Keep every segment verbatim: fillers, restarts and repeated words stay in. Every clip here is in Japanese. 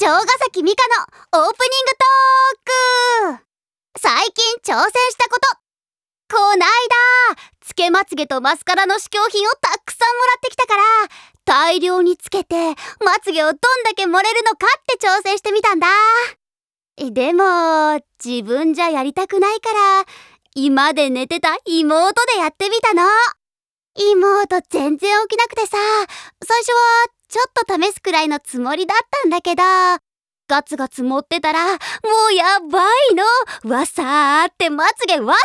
城ヶ崎美香のオープニングトーク。最近挑戦したこと。こないだつけまつげとマスカラの試供品をたくさんもらってきたから、大量につけてまつげをどんだけ盛れるのかって挑戦してみたんだ。でも自分じゃやりたくないから、今で寝てた妹でやってみたの。妹全然起きなくてさ、最初はちょっと試すくらいのつもりだったんだけど、ガツガツ持ってたらもうやばいの。わさーってまつげわさ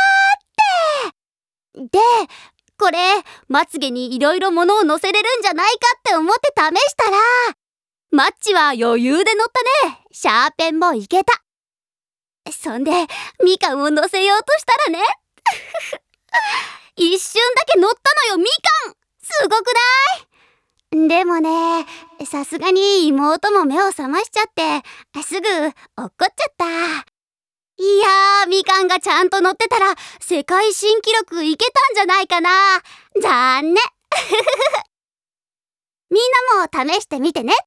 ーって。で、これまつげにいろいろ物を乗せれるんじゃないかって思って試したら、マッチは余裕で乗ったね。シャーペンもいけた。そんでみかんを乗せようとしたらね一瞬だけ乗ったのよ、みかん。すごくない？でもね、さすがに妹も目を覚ましちゃってすぐ落っこっちゃった。いやー、みかんがちゃんと乗ってたら世界新記録いけたんじゃないかな。残念みんなも試してみてね。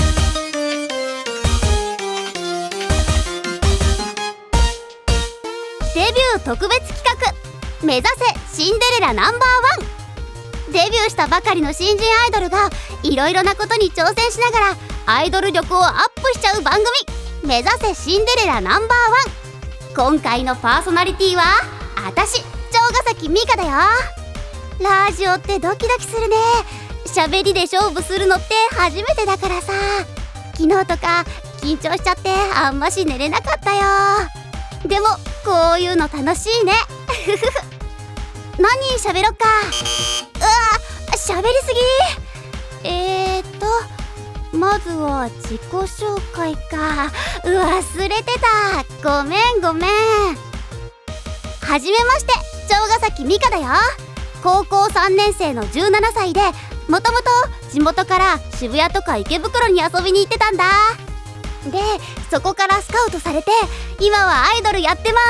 デビュー特別企画、目指せシンデレラナンバーワン。デビューしたばかりの新人アイドルがいろいろなことに挑戦しながらアイドル力をアップしちゃう番組、目指せシンデレラナンバーワン。今回のパーソナリティはあたし、城ヶ崎美香だよ。ラジオってドキドキするね。喋りで勝負するのって初めてだからさ、昨日とか緊張しちゃってあんまし寝れなかったよ。でもこういうの楽しいね何喋ろっか。うわ、喋りすぎ。えーとまずは自己紹介か。う忘れてた。ごめんごめん。はじめまして、城ヶ崎美香だよ。高校さんねん生のじゅうななさいで、もともと地元から渋谷とか池袋に遊びに行ってたんだ。で、そこからスカウトされて今はアイドルやってます。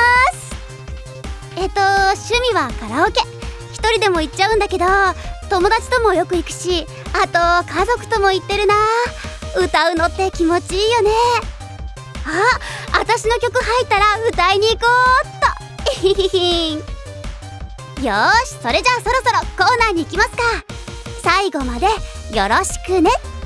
えっと趣味はカラオケ。一人でも行っちゃうんだけど、友達ともよく行くし、あと家族とも行ってるな。歌うのって気持ちいいよね。あ、私の曲入ったら歌いに行こうっとよーし、それじゃあそろそろコーナーに行きますか。最後までよろしくね。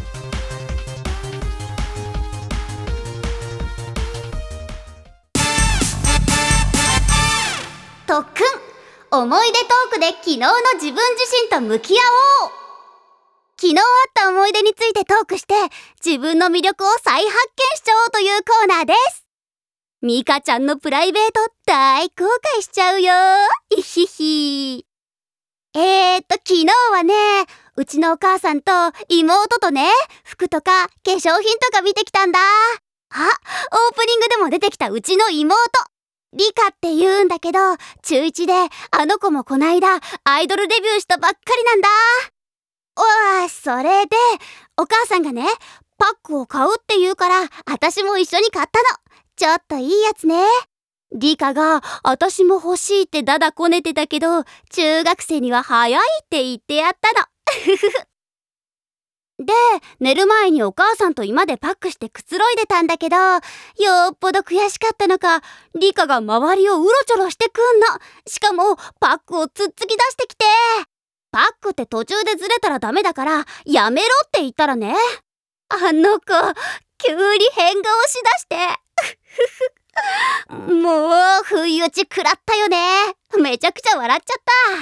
特訓、思い出トークで昨日の自分自身と向き合おう。昨日あった思い出についてトークして自分の魅力を再発見しちゃおうというコーナーです。ミカちゃんのプライベート大公開しちゃうよ。いひひ。えーっと昨日はね、うちのお母さんと妹とね、服とか化粧品とか見てきたんだ。あ、オープニングでも出てきたうちの妹リカって言うんだけど、中いちであの子もこないだアイドルデビューしたばっかりなんだ。おわ、それでお母さんがね、パックを買うって言うから私も一緒に買ったの。ちょっといいやつね。リカが私も欲しいってだだこねてたけど、中学生には早いって言ってやったので、寝る前にお母さんと居間でパックしてくつろいでたんだけど、よっぽど悔しかったのか、リカが周りをうろちょろしてくんの。しかもパックをつっつき出してきて、パックって途中でずれたらダメだからやめろって言ったらね、あの子急に変顔しだしてもう不意打ち食らったよね。めちゃくちゃ笑っちゃった。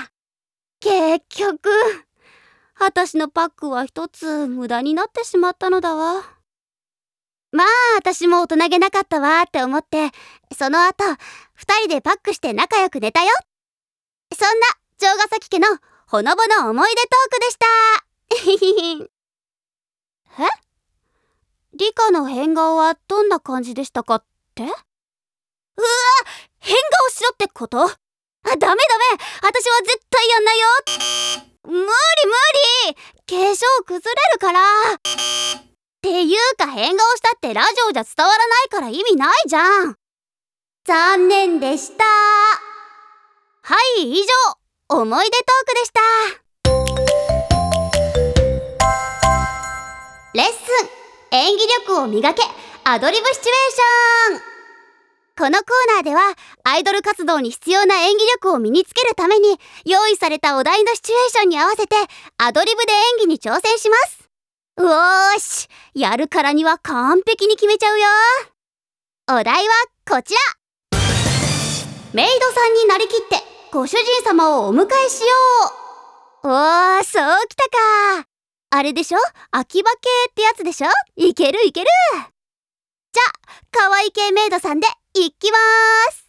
結局私のパックは一つ無駄になってしまったのだわ。まあ私も大人げなかったわって思って、その後二人でパックして仲良く寝たよ。そんな城ヶ崎家のほのぼの思い出トークでしたえ？リカの変顔はどんな感じでしたかって？うわ、変顔しろってこと？あ、ダメダメ、私は絶対やんないよ。無理無理、化粧崩れるから。っていうか変顔したってラジオじゃ伝わらないから意味ないじゃん。残念でした。はい、以上思い出トークでした。レッスン演技力を磨けアドリブシチュエーション。このコーナーではアイドル活動に必要な演技力を身につけるために用意されたお題のシチュエーションに合わせてアドリブで演技に挑戦します。うおーし、やるからには完璧に決めちゃうよ。お題はこちら。メイドさんになりきってご主人様をお迎えしよう。おー、そうきたか。あれでしょ、秋葉系ってやつでしょ。いけるいける。じゃあ可愛い系メイドさんでいきまーす。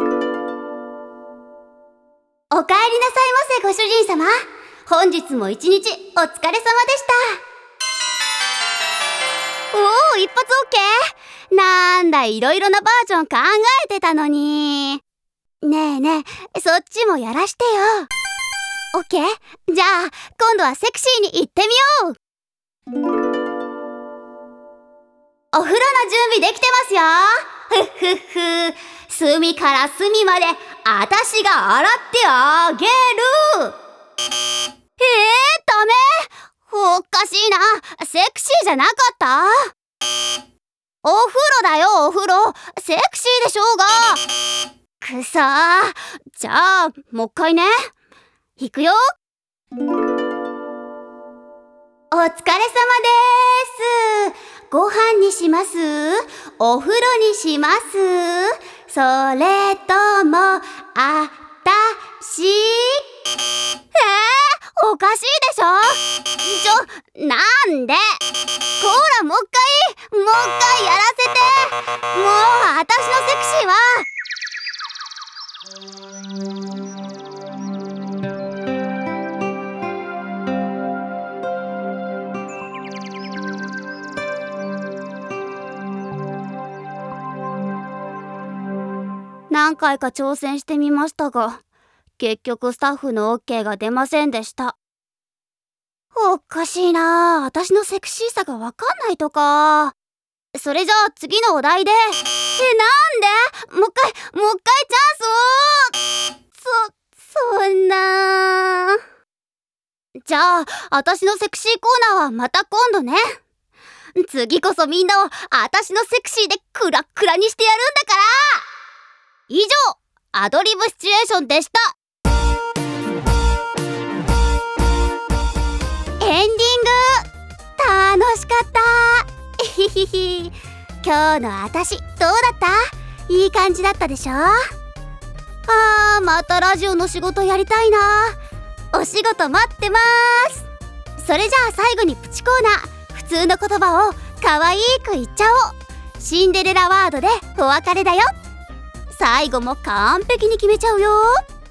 おかえりなさいませご主人様。本日も一日お疲れ様でした。おー、一発オッケー。なんだ、いろいろなバージョン考えてたのに。ねえねえ、そっちもやらしてよ。オッケー。じゃあ今度はセクシーに行ってみよう。お風呂の準備できてますよ。ふっふっふ。隅から隅まであたしが洗ってあげる。えー、ダメ。おかしいな。セクシーじゃなかった？お風呂だよ、お風呂。セクシーでしょうが。くそー。じゃあもう一回ね。いくよ。お疲れ様です。ご飯にします？お風呂にします？それともあたし？えー、おかしいでしょ。ちょ、なんで。こら、もう一回もう一回やらせて。もうあたしのセクシーは何回か挑戦してみましたが、結局スタッフの オーケー が出ませんでした。おかしいなあ、私のセクシーさがわかんないとか。それじゃあ次のお題で。え、なんで？もう一回、もう一回チャンスを。そ、そんな。じゃあ、私のセクシーコーナーはまた今度ね。次こそみんなを私のセクシーでクラックラにしてやるんだから。以上、アドリブシチュエーションでした。エンディング楽しかった。ひひひ。今日のあたしどうだった？いい感じだったでしょ？あー、またラジオの仕事やりたいな。お仕事待ってまーす。それじゃあ最後にプチコーナー、普通の言葉を可愛く言っちゃおう。シンデレラワードでお別れだよ。最後も完璧に決めちゃうよ。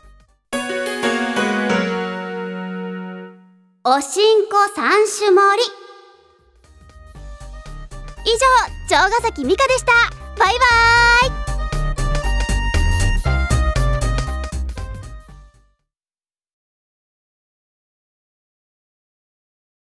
おしんこ三種盛り。以上、城ヶ崎美香でした。バイバーイ。